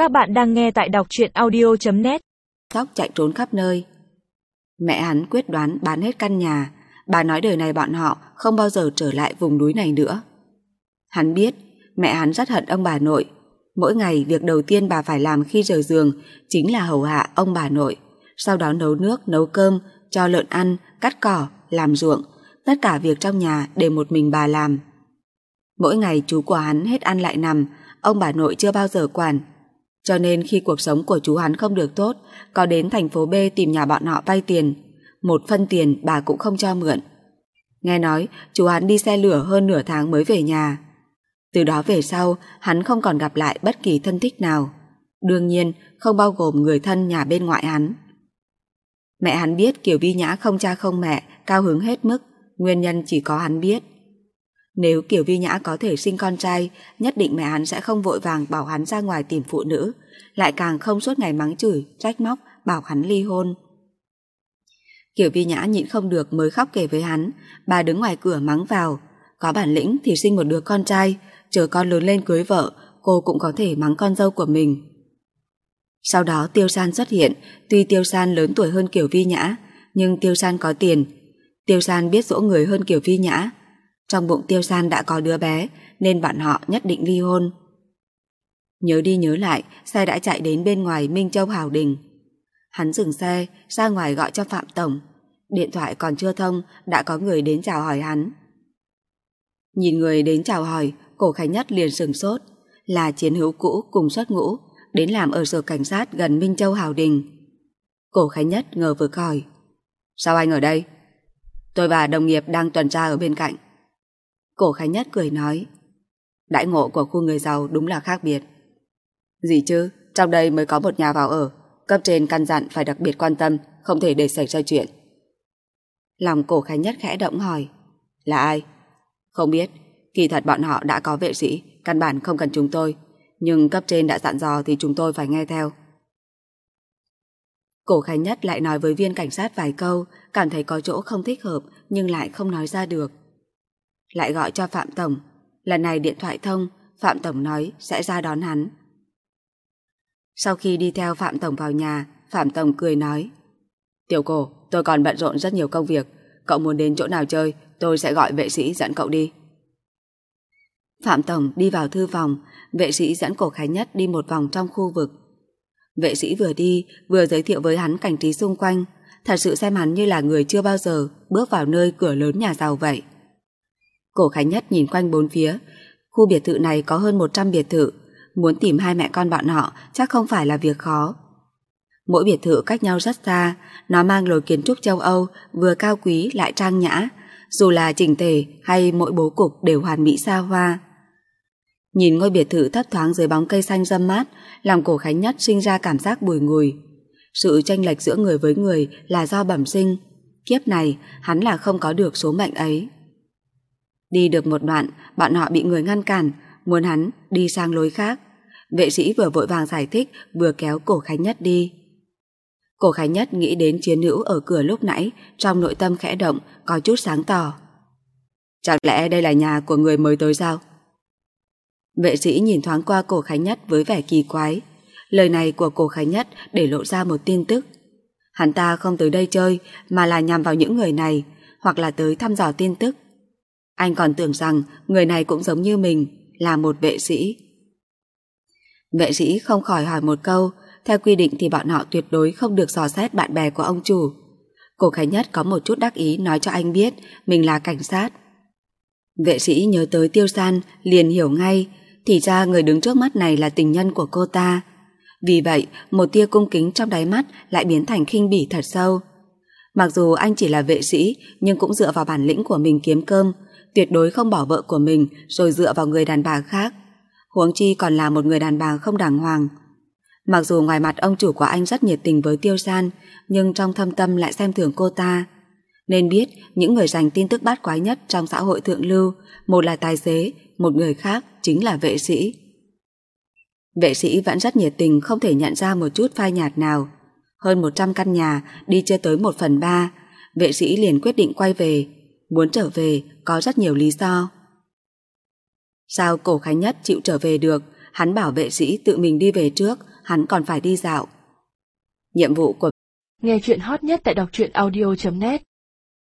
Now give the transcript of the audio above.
Các bạn đang nghe tại đọc truyện audio.net. Tóc chạy trốn khắp nơi. Mẹ hắn quyết đoán bán hết căn nhà. Bà nói đời này bọn họ không bao giờ trở lại vùng núi này nữa. Hắn biết mẹ hắn rất hận ông bà nội. Mỗi ngày việc đầu tiên bà phải làm khi rời giường chính là hầu hạ ông bà nội, sau đó nấu nước, nấu cơm, cho lợn ăn, cắt cỏ, làm ruộng. Tất cả việc trong nhà đều một mình bà làm. Mỗi ngày chú của hắn hết ăn lại nằm, ông bà nội chưa bao giờ quản. Cho nên khi cuộc sống của chú hắn không được tốt, có đến thành phố B tìm nhà bọn họ vay tiền. Một phân tiền bà cũng không cho mượn. Nghe nói chú hắn đi xe lửa hơn nửa tháng mới về nhà. Từ đó về sau hắn không còn gặp lại bất kỳ thân thích nào. Đương nhiên không bao gồm người thân nhà bên ngoại hắn. Mẹ hắn biết Kiều Vi Nhã không cha không mẹ, cao hứng hết mức. Nguyên nhân chỉ có hắn biết. Nếu Kiều Vi Nhã có thể sinh con trai, nhất định mẹ hắn sẽ không vội vàng bảo hắn ra ngoài tìm phụ nữ, lại càng không suốt ngày mắng chửi, trách móc, bảo hắn ly hôn. Kiều Vi Nhã nhịn không được mới khóc kể với hắn. Bà đứng ngoài cửa mắng vào. Có bản lĩnh thì sinh một đứa con trai, chờ con lớn lên cưới vợ, cô cũng có thể mắng con dâu của mình. Sau đó Tiêu San xuất hiện. Tuy Tiêu San lớn tuổi hơn Kiều Vi Nhã, nhưng Tiêu San có tiền. Tiêu San biết dỗ người hơn Kiều Vi Nhã. Trong bụng Tiêu San đã có đứa bé, nên bọn họ nhất định ly hôn. Nhớ đi nhớ lại, xe đã chạy đến bên ngoài Minh Châu Hào Đình. Hắn dừng xe, ra ngoài gọi cho Phạm Tổng. Điện thoại còn chưa thông, đã có người đến chào hỏi hắn. Nhìn người đến chào hỏi, Cổ Khánh Nhất liền sửng sốt. Là chiến hữu cũ cùng xuất ngũ, đến làm ở sở cảnh sát gần Minh Châu Hào Đình. Cổ Khánh Nhất ngờ vực hỏi: sao anh ở đây? Tôi và đồng nghiệp đang tuần tra ở bên cạnh. Cổ Khánh Nhất cười nói: đãi ngộ của khu người giàu đúng là khác biệt. Gì chứ, trong đây mới có một nhà vào ở, cấp trên căn dặn phải đặc biệt quan tâm, không thể để xảy ra chuyện. Lòng Cổ Khánh Nhất khẽ động hỏi: là ai? Không biết, kỳ thật bọn họ đã có vệ sĩ, căn bản không cần chúng tôi, nhưng cấp trên đã dặn dò thì chúng tôi phải nghe theo. Cổ Khánh Nhất lại nói với viên cảnh sát vài câu, cảm thấy có chỗ không thích hợp nhưng lại không nói ra được. Lại gọi cho Phạm Tổng. Lần này điện thoại thông, Phạm Tổng nói sẽ ra đón hắn. Sau khi đi theo Phạm Tổng vào nhà, Phạm Tổng cười nói: Tiểu Cổ, tôi còn bận rộn rất nhiều công việc, cậu muốn đến chỗ nào chơi, tôi sẽ gọi vệ sĩ dẫn cậu đi. Phạm Tổng đi vào thư phòng, vệ sĩ dẫn Cổ Khánh Nhất đi một vòng trong khu vực. Vệ sĩ vừa đi vừa giới thiệu với hắn cảnh trí xung quanh, thật sự xem hắn như là người chưa bao giờ bước vào nơi cửa lớn nhà giàu vậy. Cổ Khánh Nhất nhìn quanh bốn phía. Khu biệt thự này có hơn 100 biệt thự, muốn tìm hai mẹ con bọn họ chắc không phải là việc khó. Mỗi biệt thự cách nhau rất xa, nó mang lối kiến trúc châu Âu, vừa cao quý lại trang nhã, dù là chỉnh tề hay mỗi bố cục đều hoàn mỹ xa hoa. Nhìn ngôi biệt thự thấp thoáng dưới bóng cây xanh râm mát, lòng Cổ Khánh Nhất sinh ra cảm giác bùi ngùi. Sự chênh lệch giữa người với người là do bẩm sinh, kiếp này hắn là không có được số mệnh ấy. Đi được một đoạn, bọn họ bị người ngăn cản, muốn hắn đi sang lối khác. Vệ sĩ vừa vội vàng giải thích, vừa kéo Cổ Khánh Nhất đi. Cổ Khánh Nhất nghĩ đến chiến hữu ở cửa lúc nãy, trong nội tâm khẽ động, có chút sáng tỏ. Chẳng lẽ đây là nhà của người mới tới sao? Vệ sĩ nhìn thoáng qua Cổ Khánh Nhất với vẻ kỳ quái. Lời này của Cổ Khánh Nhất để lộ ra một tin tức. Hắn ta không tới đây chơi, mà là nhằm vào những người này, hoặc là tới thăm dò tin tức. Anh còn tưởng rằng người này cũng giống như mình, là một vệ sĩ. Vệ sĩ không khỏi hỏi một câu, theo quy định thì bọn họ tuyệt đối không được dò xét bạn bè của ông chủ. Cổ Khánh Nhất có một chút đắc ý nói cho anh biết mình là cảnh sát. Vệ sĩ nhớ tới Tiêu San, liền hiểu ngay, thì ra người đứng trước mắt này là tình nhân của cô ta. Vì vậy, một tia cung kính trong đáy mắt lại biến thành khinh bỉ thật sâu. Mặc dù anh chỉ là vệ sĩ, nhưng cũng dựa vào bản lĩnh của mình kiếm cơm, tuyệt đối không bỏ vợ của mình rồi dựa vào người đàn bà khác, huống chi còn là một người đàn bà không đàng hoàng. Mặc dù ngoài mặt ông chủ của anh rất nhiệt tình với Tiêu San, nhưng trong thâm tâm lại xem thường cô ta. Nên biết những người dành tin tức bát quái nhất trong xã hội thượng lưu, một là tài xế, một người khác chính là vệ sĩ. Vệ sĩ vẫn rất nhiệt tình, không thể nhận ra một chút phai nhạt nào. Hơn 100 căn nhà, đi chưa tới 1/3, vệ sĩ liền quyết định quay về. Muốn trở về có rất nhiều lý do. Sao Cổ Khánh Nhất chịu trở về được? Hắn bảo vệ sĩ tự mình đi về trước, hắn còn phải đi dạo. Nhiệm vụ của Nghe chuyện hot nhất tại đọc truyện audio.net